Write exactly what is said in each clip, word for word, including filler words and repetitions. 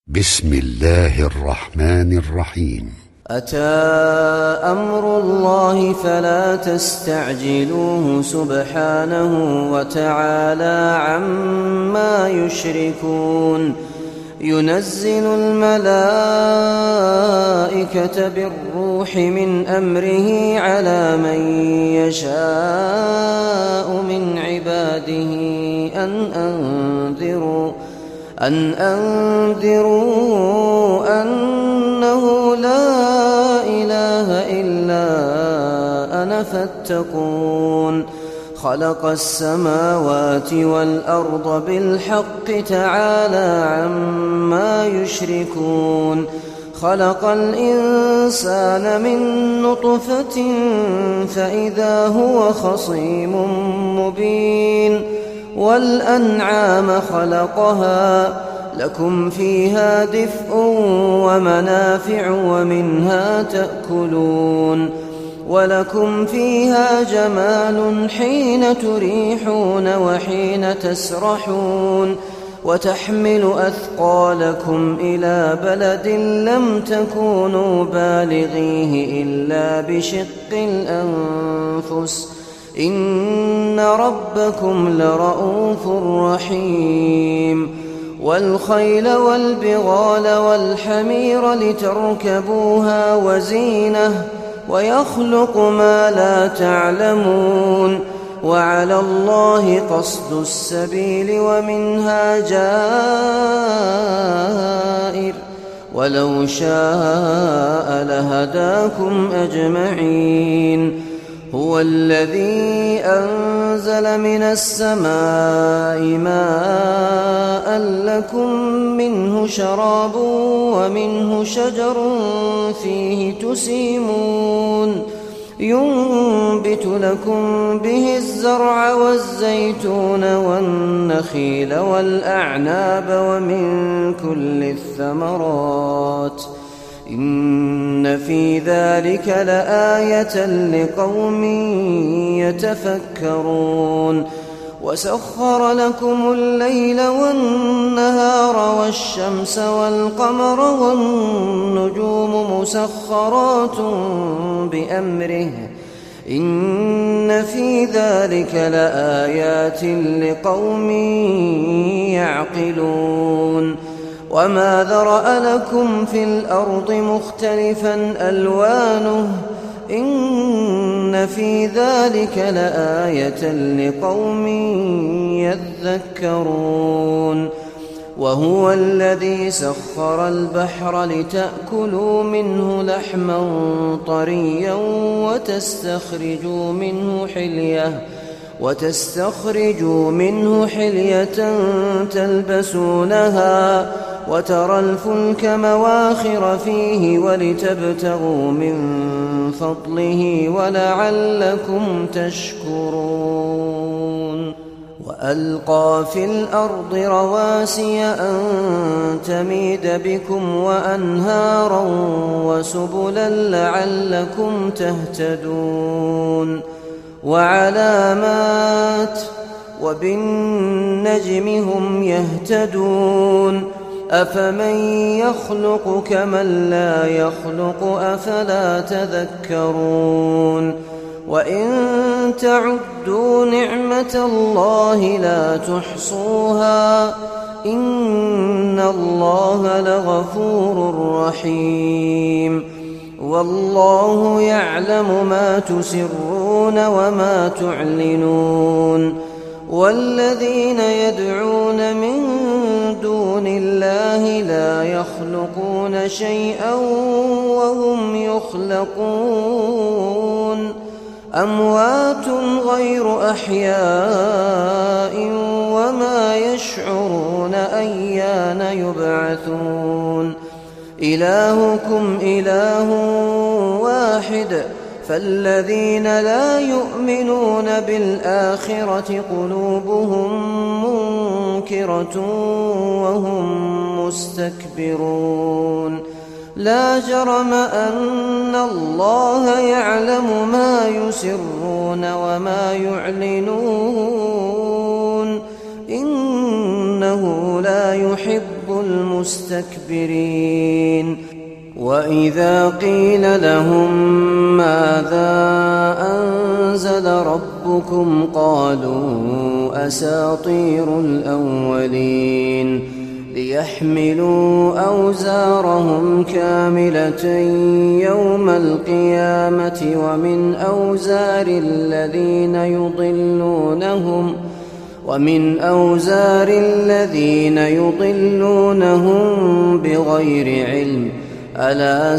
بسم الله الرحمن الرحيم. أتى أمر الله فلا تستعجلوه سبحانه وتعالى عما يشركون. ينزل الملائكة بالروح من أمره على من يشاء من عباده أن أنذروا أن أنذروا أنه لا إله إلا أنا فاتقون. خلق السماوات والأرض بالحق تعالى عما يشركون. خلق الإنسان من نطفة فإذا هو خصيم مبين. والأنعام خلقها لكم فيها دفء ومنافع ومنها تأكلون. ولكم فيها جمال حين تريحون وحين تسرحون. وتحمل أثقالكم إلى بلد لم تكونوا بالغيه إلا بشق الأنفس إن ربكم لرءوف رحيم. والخيل والبغال والحمير لتركبوها وزينة ويخلق ما لا تعلمون. وعلى الله قصد السبيل ومنها جائر ولو شاء لهداكم أجمعين. هو الذي أنزل من السماء ماء لكم منه شراب ومنه شجر فيه تسيمون. ينبت لكم به الزرع والزيتون والنخيل والأعناب ومن كل الثمرات إن في ذلك لآية لقوم يتفكرون. وسخر لكم الليل والنهار والشمس والقمر والنجوم مسخرات بأمره إن في ذلك لآيات لقوم يعقلون. وما ذرأ لكم في الأرض مختلفا ألوانه إن في ذلك لآية لقوم يذكرون. وهو الذي سخر البحر لتأكلوا منه لحما طريا وتستخرجوا منه حلية وتستخرجوا منه حلية تلبسونها وترى الفلك مواخر فيه ولتبتغوا من فضله ولعلكم تشكرون. وألقى في الأرض رواسي أن تميد بكم وأنهارا وسبلا لعلكم تهتدون. وعلامات وبالنجم هم يهتدون. أفمن يخلق كمن لا يخلق أفلا تذكرون. وإن تعدوا نعمة الله لا تحصوها إن الله لغفور رحيم. والله يعلم ما تسرون وما تعلنون. والذين يدعون من دون الله لا يخلقون شيئا وهم يخلقون. أموات غير أحياء وما يشعرون أيان يبعثون. إلهكم إله واحد فالذين لا يؤمنون بالآخرة قلوبهم منكرة وهم مستكبرون. لا جرم أن الله يعلم ما يسرون وما يعلنون إنه لا يحب المستكبرين وإذا قيل لهم ماذا أنزل ربكم قالوا أساطير الأولين ليحملوا أوزارهم كاملة يوم القيامة ومن أوزار الذين يضلونهم ومن أوزار الذين يضلونهم بغير علم ألا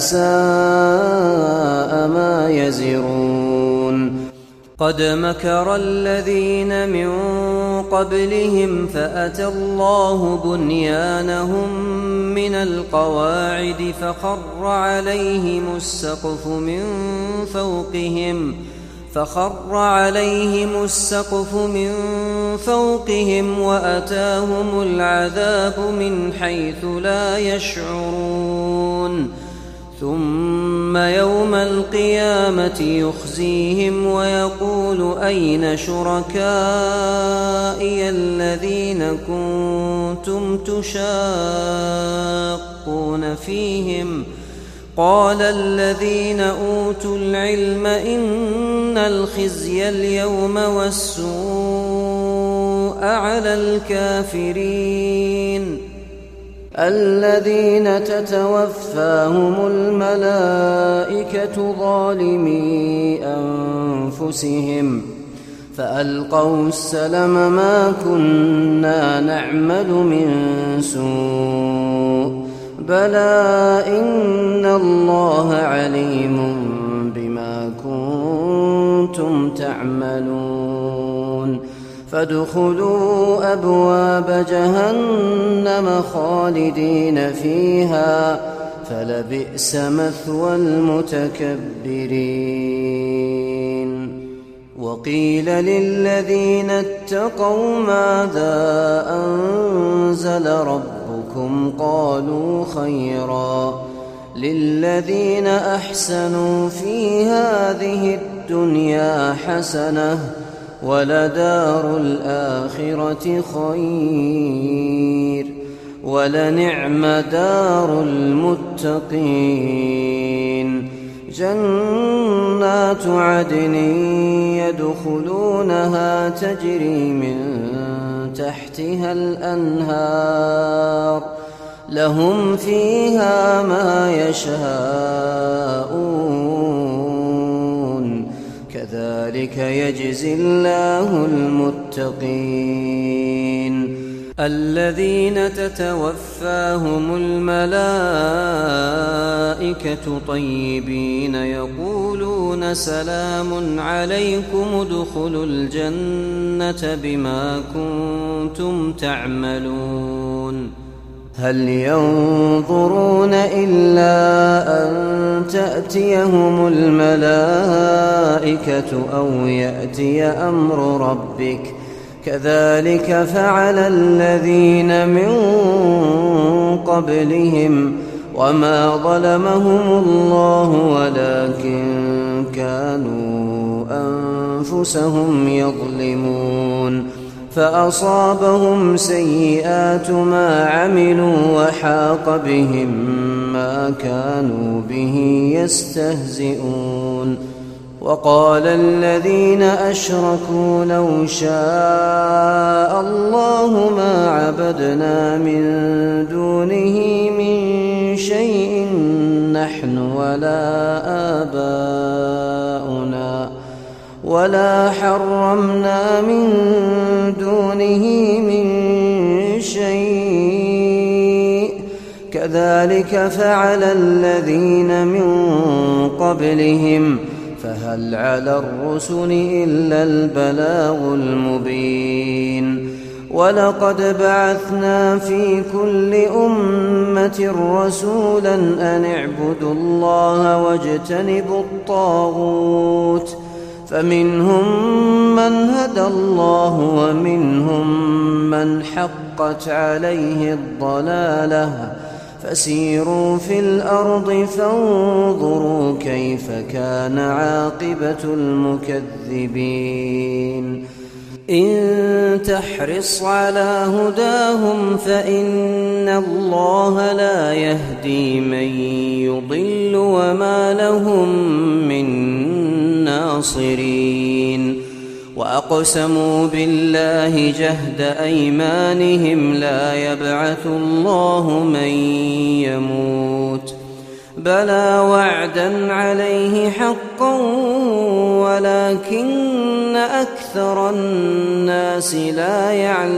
ساء ما يزرون قد مكر الذين من قبلهم فأتى الله بنيانهم من القواعد فخر عليهم السقف من فوقهم فخر عليهم السقف من فوقهم وأتاهم العذاب من حيث لا يشعرون ثم يوم القيامة يخزيهم ويقول أين شركائي الذين كنتم تشاقون فيهم قال الذين أوتوا العلم إن الخزي اليوم والسوء على الكافرين الذين تتوفاهم الملائكة ظالمي أنفسهم فألقوا السلم ما كنا نعمل من سوء بلى إن الله عليم بما كنتم تعملون فادخلوا أبواب جهنم خالدين فيها فلبئس مثوى المتكبرين وقيل للذين اتقوا ماذا أنزل ربكم قالوا خيرا للذين أحسنوا في هذه الدنيا حسنة ولدار الآخرة خير ولنعم دار المتقين جنات عدن يدخلونها تجري من تحتها الأنهار لهم فيها ما يشاءون كذلك يجزي الله المتقين الذين تتوفاهم الملائكة طيبين يقولون سلام عليكم ادخلوا الجنة بما كنتم تعملون هل ينظرون إلا أن تأتيهم الملائكة أو يأتي أمر ربك كذلك فعل الذين من قبلهم وما ظلمهم الله ولكن كانوا أنفسهم يظلمون فأصابهم سيئات ما عملوا وحاق بهم ما كانوا به يستهزئون وقال الذين أشركوا لو شاء الله ما عبدنا من دونه من شيء نحن ولا آباؤنا ولا حرمنا من دونه من شيء كذلك فعل الذين من قبلهم فهل على الرسل إلا البلاغ المبين ولقد بعثنا في كل أمة رسولا أن اعبدوا الله واجتنبوا الطاغوت فمنهم من هدى الله ومنهم من حقت عليه الضلالة فسيروا في الأرض فانظروا كيف كان عاقبة المكذبين إن تحرص على هداهم فإن الله لا يهدي من يضل وما لهم من ناصرين وأقسموا بالله جهد أيمانهم لا يبعث الله من يموت بلى وعدا عليه حقا ولكن أكثر الناس لا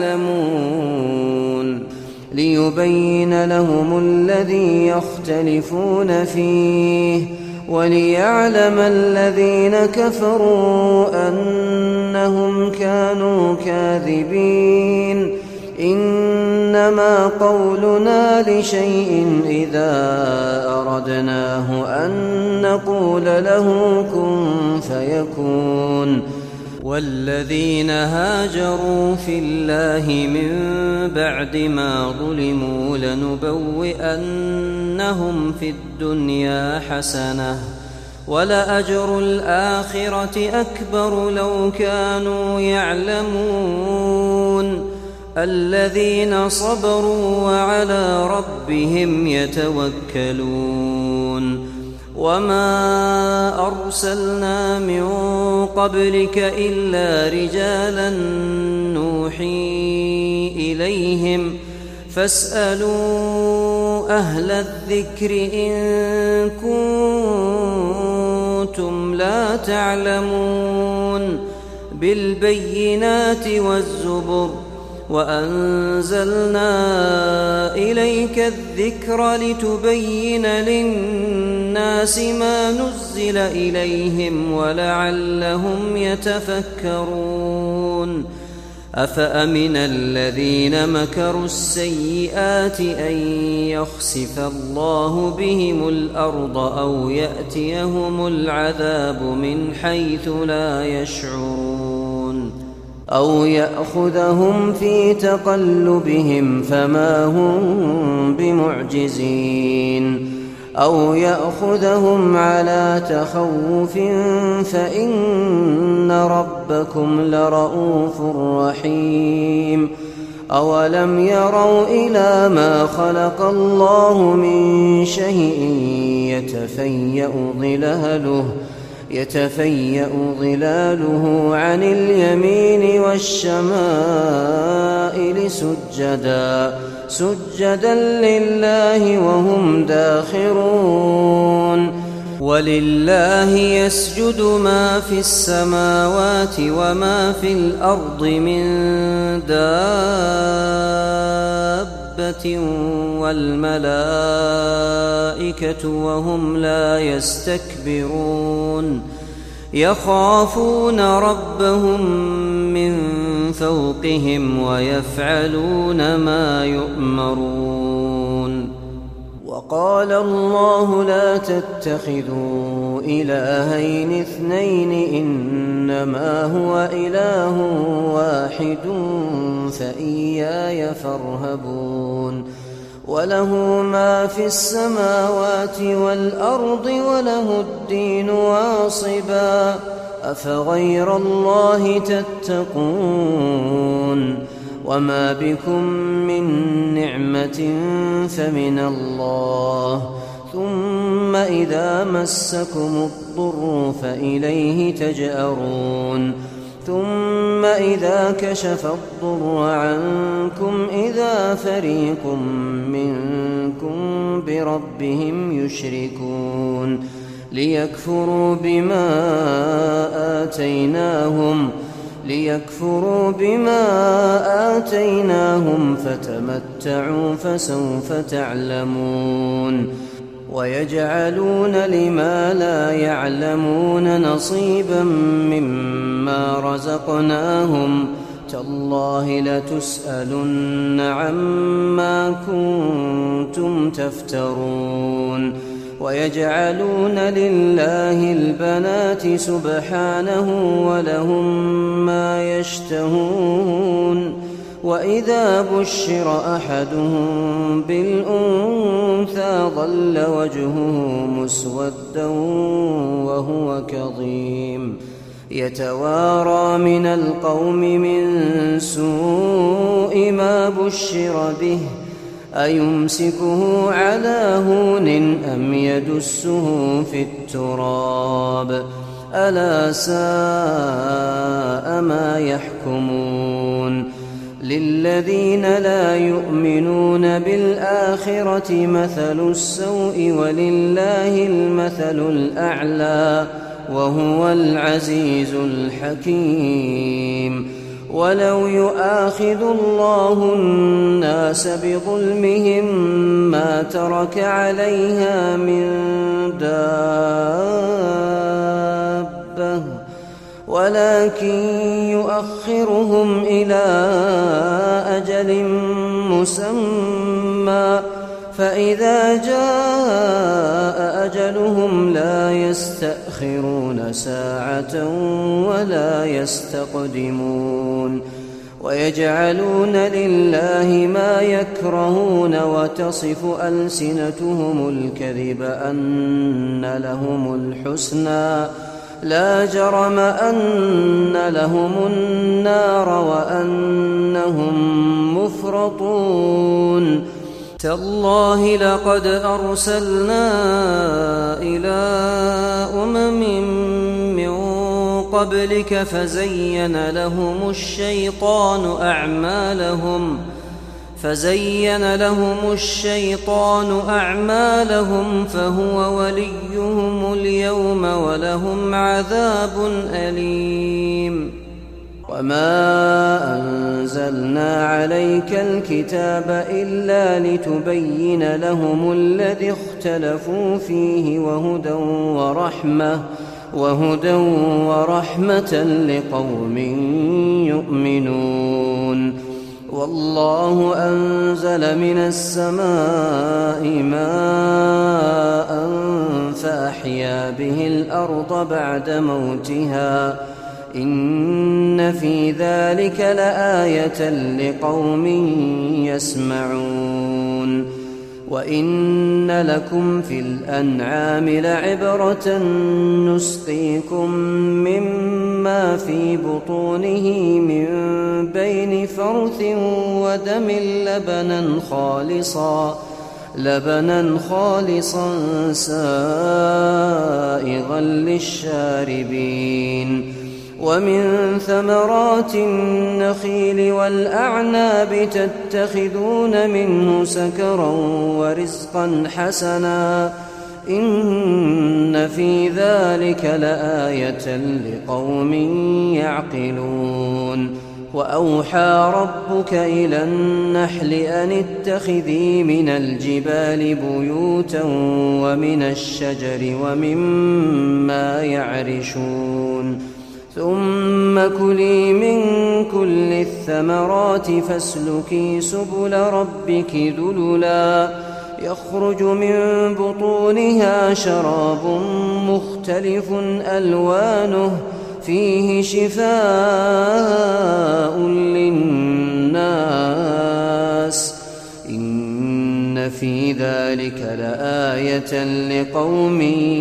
يعلمون ليبين لهم الذي يختلفون فيه وليعلم الذين كفروا أنهم كانوا كاذبين إنما قولنا لشيء إذا أردناه أن نقول له كن فيكون والذين هاجروا في الله من بعد ما ظلموا لنبوئنهم في الدنيا حسنة ولأجر الآخرة أكبر لو كانوا يعلمون الذين صبروا وعلى ربهم يتوكلون وما أرسلنا من قبلك إلا رجالا نوحي إليهم فاسألوا أهل الذكر إن كنتم لا تعلمون بالبينات والزبر وأنزلنا إليك الذكر لتبين للناس ما نزل إليهم ولعلهم يتفكرون أفأمن الذين مكروا السيئات أن يخسف الله بهم الأرض أو يأتيهم العذاب من حيث لا يشعرون أو يأخذهم في تقلبهم فما هم بمعجزين أو يأخذهم على تخوف فإن ربكم لرؤوف رحيم أولم يروا إلى ما خلق الله من شيء يتفيأ ظلاله يتفيأ ظلاله عن اليمين والشمائل سجدا سجدا لله وهم داخرون ولله يسجد ما في السماوات وما في الأرض من دابة والملائكة وهم لا يستكبرون يخافون ربهم من فوقهم ويفعلون ما يؤمرون وقال الله لا تتخذوا إلهين اثنين إنما هو إله واحد فإياي فارهبون وله ما في السماوات والأرض وله الدين واصبا أفغير الله تتقون وما بكم من نعمة فمن الله ثم إذا مسكم الضر فإليه تجأرون ثم إذا كشف الضر عنكم إذا فريق منكم بربهم يشركون ليكفروا بما آتيناهم ليكفروا بما آتيناهم فتمتعوا فسوف تعلمون ويجعلون لما لا يعلمون نصيبا مما رزقناهم تالله لتسألن عما كنتم تفترون ويجعلون لله البنات سبحانه ولهم ما يشتهون وإذا بشر أحدهم بالأنثى ظل وجهه مسودا وهو كظيم يتوارى من القوم من سوء ما بشر به أيمسكه على هون أم يدسه في التراب ألا ساء ما يحكمون للذين لا يؤمنون بالآخرة مثل السوء ولله المثل الأعلى وهو العزيز الحكيم ولو يؤاخذ الله الناس بظلمهم ما ترك عليها من دابة ولكن يؤخرهم إلى أجل مسمى فإذا جاء أجلهم لا يستأخرون ساعة ولا يستقدمون ويجعلون لله ما يكرهون وتصف ألسنتهم الكذب أن لهم الحسنى لا جرم أن لهم النار وأنهم مفرطون تالله لقد أرسلنا إلى أمم من قبلك فزين لهم الشيطان أعمالهم فزين لهم الشيطان أعمالهم فهو وليهم اليوم ولهم عذاب أليم وما أنزلنا عليك الكتاب إلا لتبين لهم الذي اختلفوا فيه وهدى ورحمة وهدى ورحمة لقوم يؤمنون والله أنزل من السماء ماء فأحيا به الأرض بعد موتها إن في ذلك لآية لقوم يسمعون وإن لكم في الأنعام لعبرة نسقيكم مما في بطونه من بين فرث ودم لبنا خالصا لبنا خالصا سائغا للشاربين ومن ثمرات النخيل والأعناب تتخذون منه سكرا ورزقا حسنا إن في ذلك لآية لقوم يعقلون وأوحى ربك إلى النحل أن اتخذي من الجبال بيوتا ومن الشجر ومما يعرشون ثم كلي من كل الثمرات فاسلكي سبل ربك ذللا يخرج من بطونها شراب مختلف ألوانه فيه شفاء للناس إن في ذلك لآية لقوم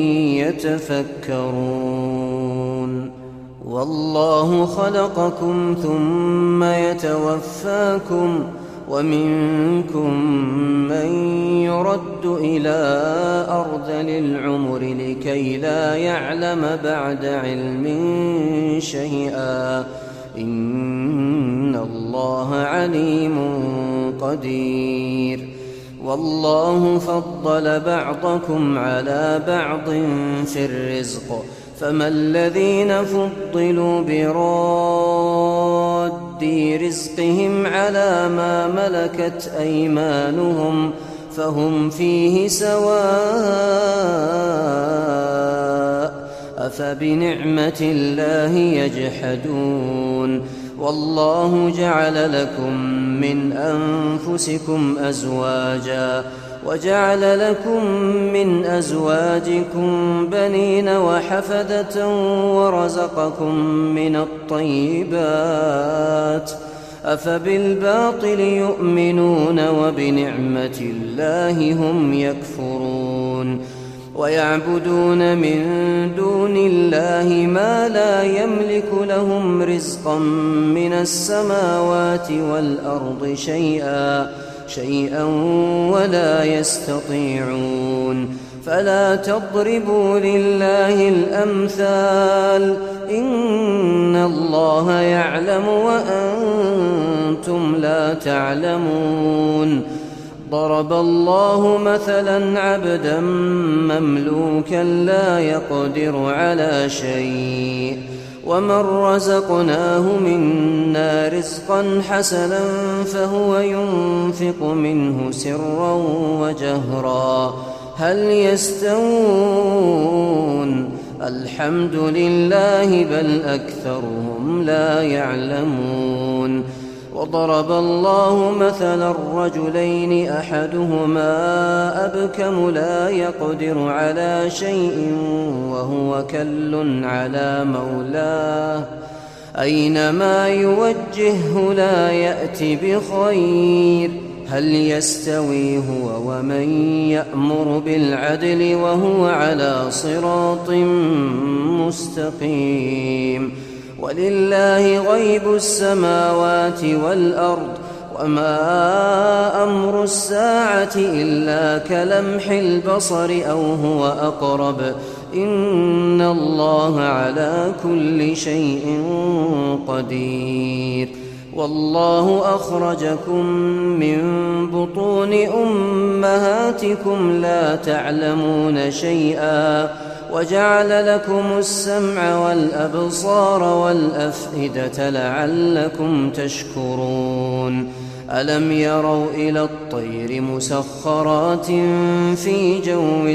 يتفكرون والله خلقكم ثم يتوفاكم ومنكم من يرد إلى أرذل العمر لكي لا يعلم بعد علم شيئا إن الله عليم قدير والله فضل بعضكم على بعض في الرزق فما الذين فضلوا براد رزقهم على ما ملكت أيمانهم فهم فيه سواء أفبنعمة الله يجحدون والله جعل لكم من أنفسكم أزواجا وجعل لكم من أزواجكم بنين وحفدة ورزقكم من الطيبات أفبالباطل يؤمنون وبنعمة الله هم يكفرون ويعبدون من دون الله ما لا يملك لهم رزقا من السماوات والأرض شيئا شيئا ولا يستطيعون فلا تضربوا لله الأمثال إن الله يعلم وأنتم لا تعلمون ضرب الله مثلا عبدا مملوكا لا يقدر على شيء ومن رزقناه منا رزقا حسنا فهو ينفق منه سرا وجهرا هل يستوون الحمد لله بل أكثرهم لا يعلمون وضرب الله مثلا الرجلين أحدهما أبكم لا يقدر على شيء وهو كل على مولاه أينما يوجهه لا يأتي بخير هل يستوي هو ومن يأمر بالعدل وهو على صراط مستقيم ولله غيب السماوات والأرض وما أمر الساعة إلا كلمح البصر أو هو أقرب إن الله على كل شيء قدير والله أخرجكم من بطون أمهاتكم لا تعلمون شيئا وجعل لكم السمع والأبصار والأفئدة لعلكم تشكرون ألم يروا إلى الطير مسخرات في جو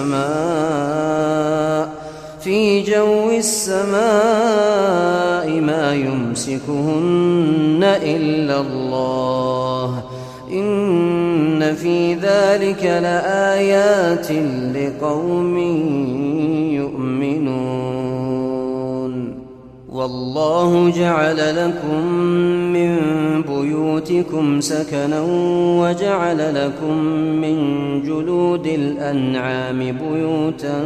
السماء في جو السماء ما يمسكهن إلا الله إن في ذلك لآيات لقوم يؤمنون والله جعل لكم من بيوتكم سكنا وجعل لكم من جلود الأنعام بيوتا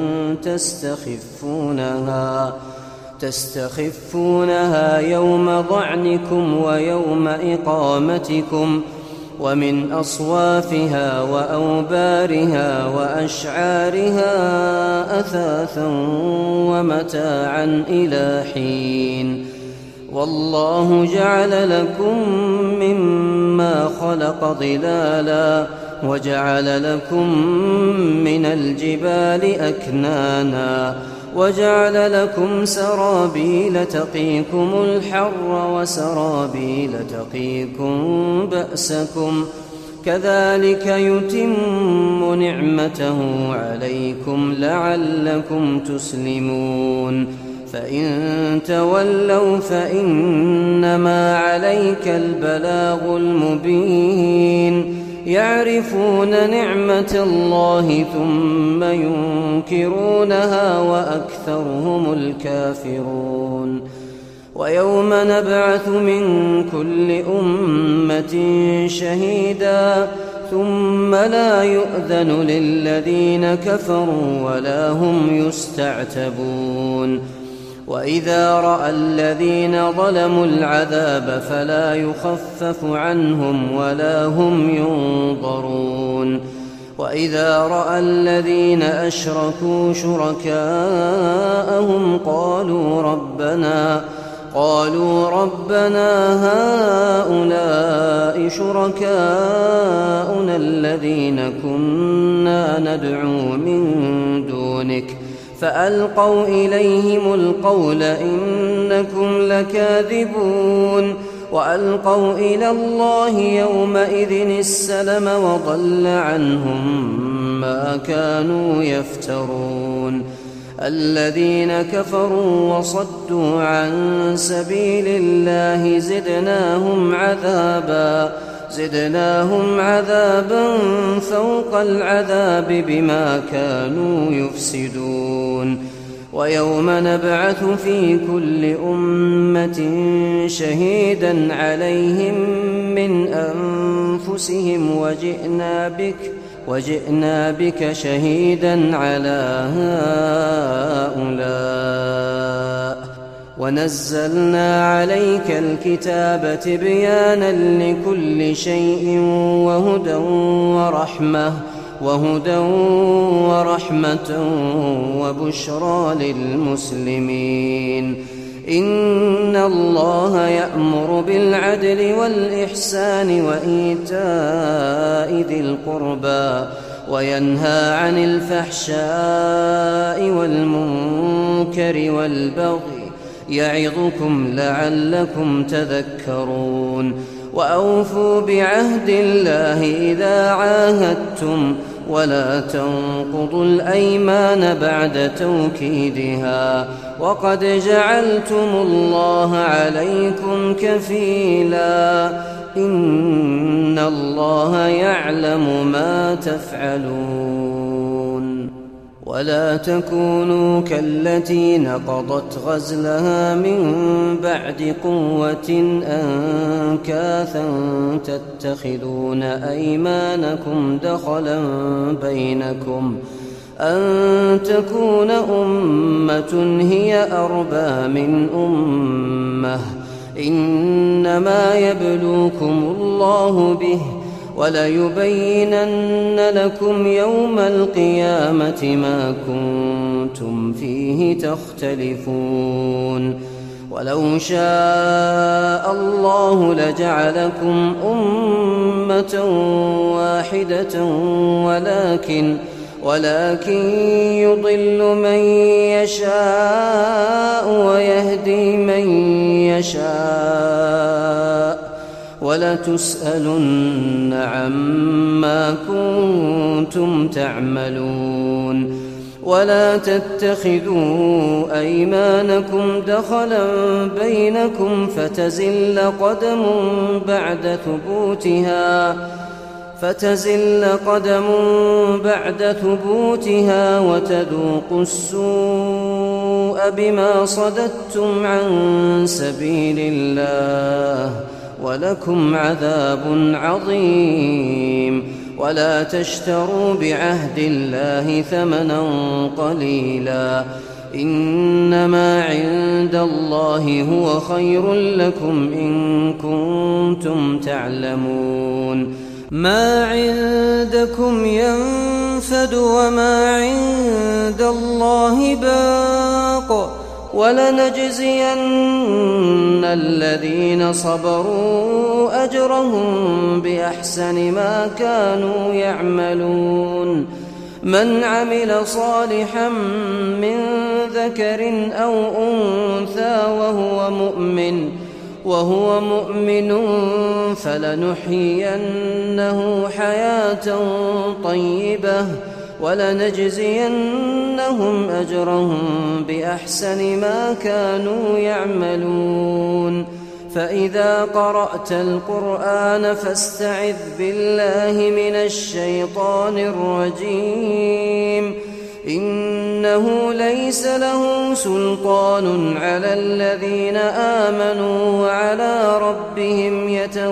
تستخفونها تستخفونها يوم ضعنكم ويوم إقامتكم ومن أصوافها وأوبارها وأشعارها أثاثا ومتاعا إلى حين والله جعل لكم مما خلق ظلالا وجعل لكم من الجبال أكنانا وجعل لكم سرابيل تقيكم الحر وسرابيل تقيكم بأسكم كذلك يتم نعمته عليكم لعلكم تسلمون فإن تولوا فإنما عليك البلاغ المبين يعرفون نعمة الله ثم ينكرونها وأكثرهم الكافرون ويوم نبعث من كل أمة شهيدا ثم لا يؤذن للذين كفروا ولا هم يستعتبون وإذا رأى الذين ظلموا العذاب فلا يخفف عنهم ولا هم ينظرون وإذا رأى الذين أشركوا شركاءهم قالوا ربنا قالوا ربنا هؤلاء شركاؤنا الذين كنا ندعو من دونك فألقوا إليهم القول إنكم لكاذبون وألقوا إلى الله يومئذ السلم وضل عنهم ما كانوا يفترون الذين كفروا وصدوا عن سبيل الله زدناهم عذابا زدناهم عذابا فوق العذاب بما كانوا يفسدون ويوم نبعث في كل أمة شهيدا عليهم من أنفسهم وجئنا بك وجئنا بك شهيدا على هؤلاء ونزلنا عليك الكتاب تبيانا لكل شيء وهدى ورحمة وهدى ورحمة وبشرى للمسلمين. إن الله يأمر بالعدل والإحسان وإيتاء ذي القربى وينهى عن الفحشاء والمنكر والبغي يعظكم لعلكم تذكرون. وأوفوا بعهد الله إذا عاهدتم ولا تنقضوا الأيمان بعد توكيدها وقد جعلتم الله عليكم كفيلا إن الله يعلم ما تفعلون. ولا تكونوا كالتي نقضت غزلها من بعد قوة أنكاثا تتخذون أيمانكم دخلا بينكم أن تكون أمة هي أربى من أمة إنما يبلوكم الله به وليبينن لكم يوم القيامة ما كنتم فيه تختلفون. ولو شاء الله لجعلكم أمة واحدة ولكن ولكن يضل من يشاء ويهدي من يشاء ولتسألن عما كنتم تعملون. ولا تتخذوا أيمانكم دخلا بينكم فتزل قدم بعد ثبوتها فتزل قدم بعد ثبوتها وتذوقوا السوء بما صددتم عن سبيل الله ولكم عذاب عظيم. ولا تشتروا بعهد الله ثمنا قليلا إنما عند الله هو خير لكم إن كنتم تعلمون. ما عندكم ينفد وما عند الله باق ولنجزين الذين صبروا أجرهم بأحسن ما كانوا يعملون. من عمل صالحا من ذكر أو أنثى وهو مؤمن وهو مؤمن فلنحيينه حياة طيبة ولنجزينهم أجرهم بأحسن ما كانوا يعملون. فإذا قرأت القرآن فاستعذ بالله من الشيطان الرجيم إنه ليس له سلطان على الذين آمنوا وعلى ربهم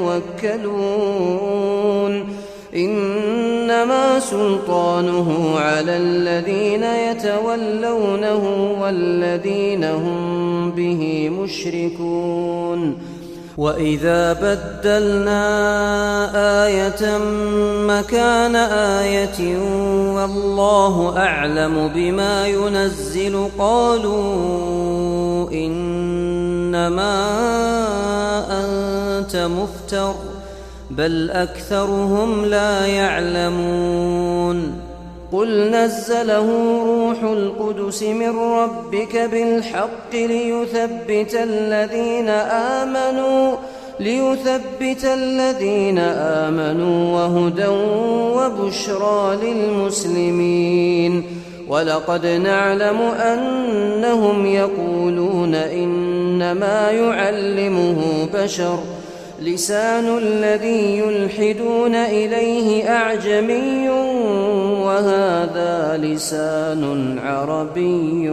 يتوكلون إنما سلطانه على الذين يتولونه والذين هم به مشركون. وإذا بدلنا آية مكان آية والله أعلم بما ينزل قالوا إنما أنت مفتر بل أكثرهم لا يعلمون. قل نزله روح القدس من ربك بالحق ليثبت الذين آمنوا ليثبت الذين آمنوا وهدى وبشرى للمسلمين. ولقد نعلم أنهم يقولون إنما يعلمه بشر لسان الذي يلحدون إليه أعجمي وهذا لسان عربي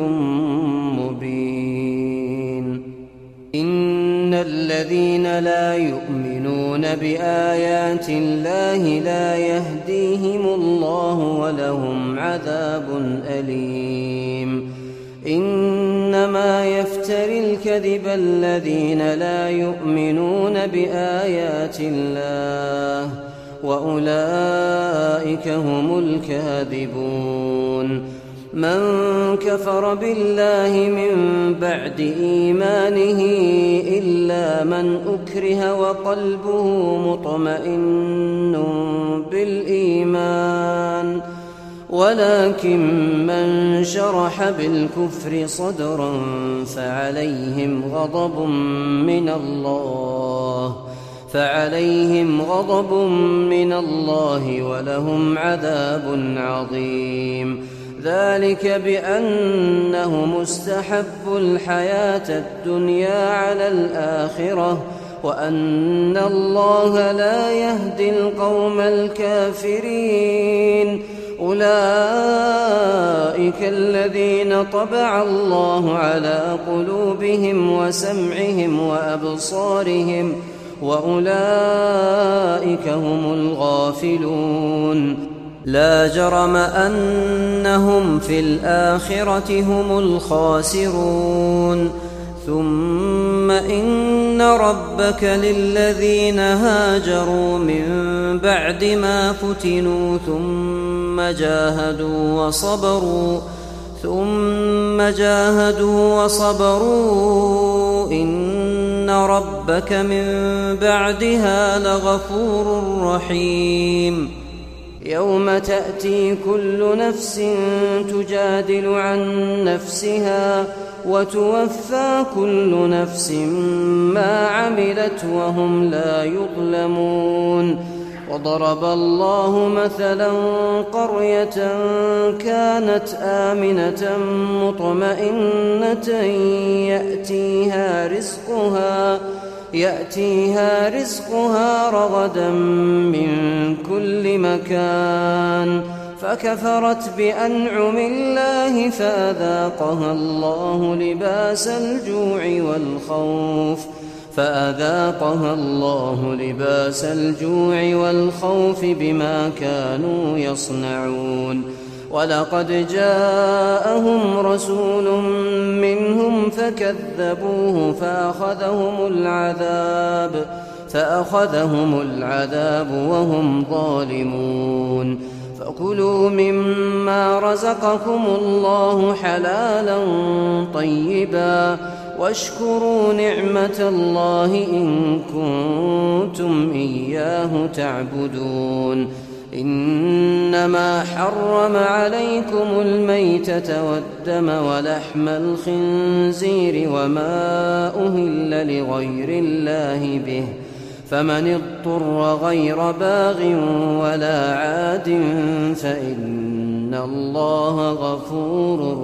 مبين. إن الذين لا يؤمنون يكذبون بآيات الله لا يهديهم الله ولهم عذاب أليم. إنما يفتري الكذب الذين لا يؤمنون بآيات الله وأولئك هم الكاذبون. من كفر بالله من بعد إيمانه إلا من أكره وقلبه مطمئن بالإيمان ولكن من شرح بالكفر صدرا فعليهم غضب من الله فعليهم غضب من الله ولهم عذاب عظيم. ذلك بأنهم استحبوا الحياة الدنيا على الآخرة وأن الله لا يهدي القوم الكافرين. أولئك الذين طبع الله على قلوبهم وسمعهم وأبصارهم وأولئك هم الغافلون. لا جرم أنهم في الآخرة هم الخاسرون. ثم إن ربك للذين هاجروا من بعد ما فتنوا ثم جاهدوا وصبروا ثم جاهدوا وصبروا إن ربك من بعدها لغفور رحيم. يوم تأتي كل نفس تجادل عن نفسها وتوفى كل نفس ما عملت وهم لا يظلمون. وضرب الله مثلا قرية كانت آمنة مطمئنة يأتيها رزقها يأتيها رزقها رغدا من كل مكان فكفرت بأنعم الله فأذاقها الله لباس الجوع والخوف فأذاقها الله لباس الجوع والخوف بما كانوا يصنعون. ولقد جاءهم رسول منهم فكذبوه فأخذهم العذاب فأخذهم العذاب وهم ظالمون. فكلوا مما رزقكم الله حلالا طيبا واشكروا نعمة الله إن كنتم إياه تعبدون. إنما حرم عليكم الميتة والدم ولحم الخنزير وما أهل لغير الله به فمن اضطر غير باغ ولا عاد فإن الله غفور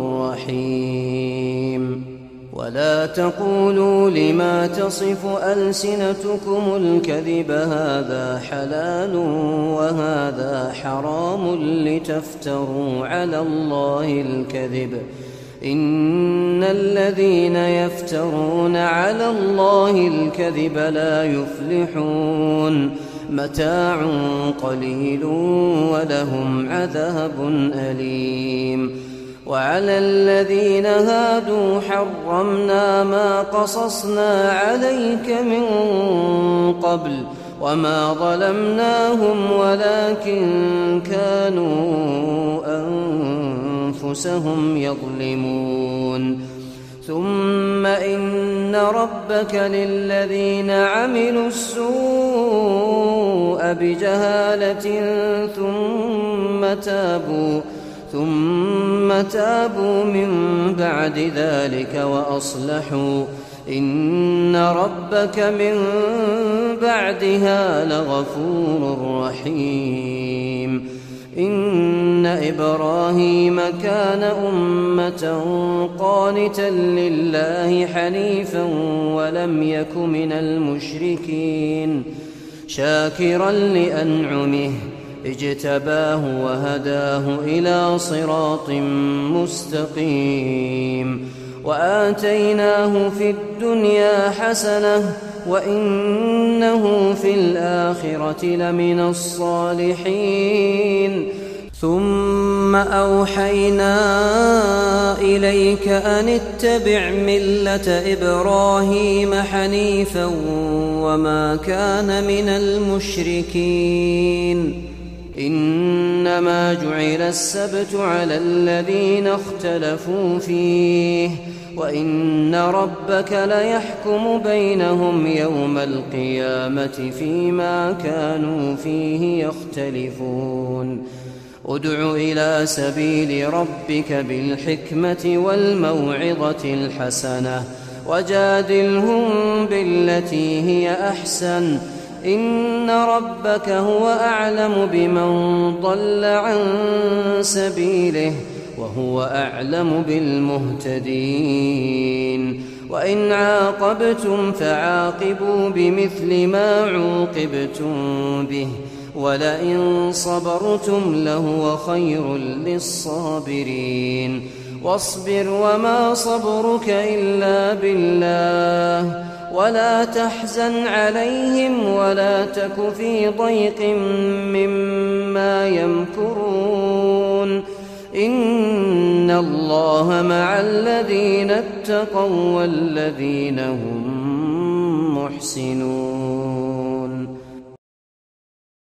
رحيم. ولا تقولوا لما تصف ألسنتكم الكذب هذا حلال وهذا حرام لتفتروا على الله الكذب إن الذين يفترون على الله الكذب لا يفلحون. متاع قليل ولهم عذاب أليم. وعلى الذين هادوا حرمنا ما قصصنا عليك من قبل وما ظلمناهم ولكن كانوا أنفسهم يظلمون. ثم إن ربك للذين عملوا السوء بجهالة ثم تابوا ثم تابوا من بعد ذلك وأصلحوا إن ربك من بعدها لغفور رحيم. إن إبراهيم كان أمة قانتا لله حنيفا ولم يك من المشركين شاكرا لأنعمه اجتباه وهداه إلى صراط مستقيم. وآتيناه في الدنيا حسنة وإنه في الآخرة لمن الصالحين ثم أوحينا إليك أن اتبع ملة إبراهيم حنيفا وما كان من المشركين إنما جعل السبت على الذين اختلفوا فيه وإن ربك ليحكم بينهم يوم القيامة فيما كانوا فيه يختلفون ادع إلى سبيل ربك بالحكمة والموعظة الحسنة وجادلهم بالتي هي أحسن إن ربك هو أعلم بمن ضل عن سبيله وهو أعلم بالمهتدين وإن عاقبتم فعاقبوا بمثل ما عوقبتم به ولئن صبرتم لهو خير للصابرين واصبر وما صبرك إلا بالله ولا تحزن عليهم ولا تك في ضيق مما يمكرون إن الله مع الذين اتقوا والذين هم محسنون.